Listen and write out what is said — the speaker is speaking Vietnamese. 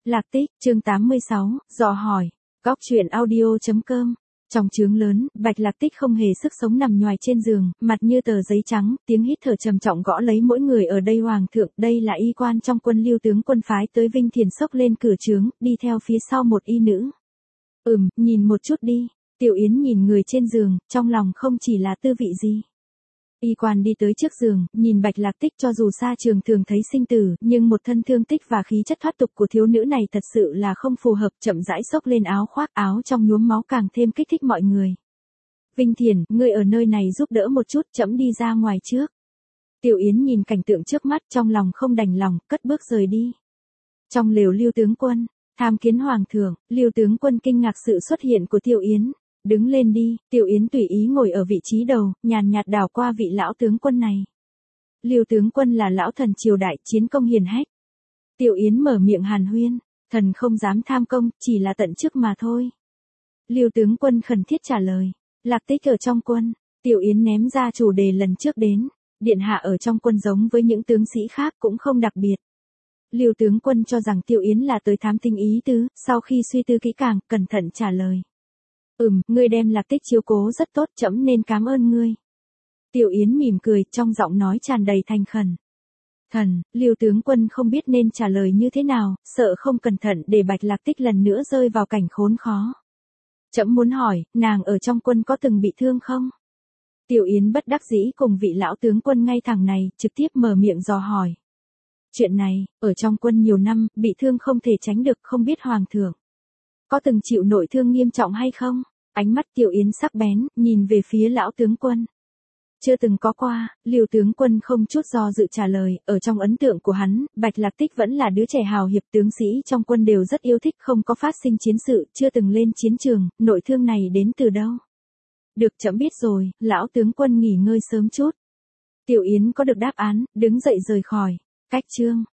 Lạc Tích, chương 86, dò hỏi. Góc truyện audio.com. Trong trướng lớn, Bạch Lạc Tích không hề sức sống nằm nhoài trên giường, mặt như tờ giấy trắng, tiếng hít thở trầm trọng gõ lấy mỗi người ở đây. Hoàng thượng, đây là y quan trong quân Lưu tướng quân phái tới Vinh Thiền xốc lên cửa trướng, đi theo phía sau một y nữ. Nhìn một chút đi. Tiểu Yến nhìn người trên giường, trong lòng không chỉ là tư vị gì. Y quan đi tới trước giường, nhìn Bạch Lạc Tích, cho dù xa trường thường thấy sinh tử, nhưng một thân thương tích và khí chất thoát tục của thiếu nữ này thật sự là không phù hợp. Chậm rãi xốc lên áo khoác, áo trong nhuốm máu càng thêm kích thích mọi người. Vinh Thiền, ngươi ở nơi này giúp đỡ một chút, trẫm đi ra ngoài trước. Tiểu Yến nhìn cảnh tượng trước mắt, trong lòng không đành lòng, cất bước rời đi. Trong lều Lưu tướng quân, tham kiến hoàng thượng. Lưu tướng quân kinh ngạc sự xuất hiện của Tiểu Yến. Đứng lên đi. Tiểu Yến tùy ý ngồi ở vị trí đầu, nhàn nhạt đảo qua vị lão tướng quân này. Lưu tướng quân là lão thần triều đại, chiến công hiển hách. Tiểu Yến mở miệng hàn huyên, thần không dám tham công, chỉ là tận chức mà thôi. Lưu tướng quân khẩn thiết trả lời. Lạc Tích ở trong quân. Tiểu Yến ném ra chủ đề lần trước đến. Điện hạ ở trong quân giống với những tướng sĩ khác cũng không đặc biệt. Lưu tướng quân cho rằng Tiểu Yến là tới thám thính ý tứ, sau khi suy tư kỹ càng, cẩn thận trả lời. Ngươi đem Lạc Tích chiếu cố rất tốt, trẫm nên cảm ơn ngươi. Tiểu Yến mỉm cười, trong giọng nói tràn đầy thành khẩn. Lưu tướng quân không biết nên trả lời như thế nào, sợ không cẩn thận để Bạch Lạc Tích lần nữa rơi vào cảnh khốn khó. Trẫm muốn hỏi, nàng ở trong quân có từng bị thương không? Tiểu Yến bất đắc dĩ cùng vị lão tướng quân ngay thẳng này, trực tiếp mở miệng dò hỏi. Chuyện này, ở trong quân nhiều năm, bị thương không thể tránh được, không biết hoàng thượng có từng chịu nội thương nghiêm trọng hay không? Ánh mắt Tiểu Yến sắc bén, nhìn về phía lão tướng quân. Chưa từng có qua. Lưu tướng quân không chút do dự trả lời, ở trong ấn tượng của hắn, Bạch Lạc Tích vẫn là đứa trẻ hào hiệp, tướng sĩ trong quân đều rất yêu thích, không có phát sinh chiến sự, chưa từng lên chiến trường, nội thương này đến từ đâu? Được, trẫm biết rồi. Lão tướng quân nghỉ ngơi sớm chút. Tiểu Yến có được đáp án, đứng dậy rời khỏi. Cách chương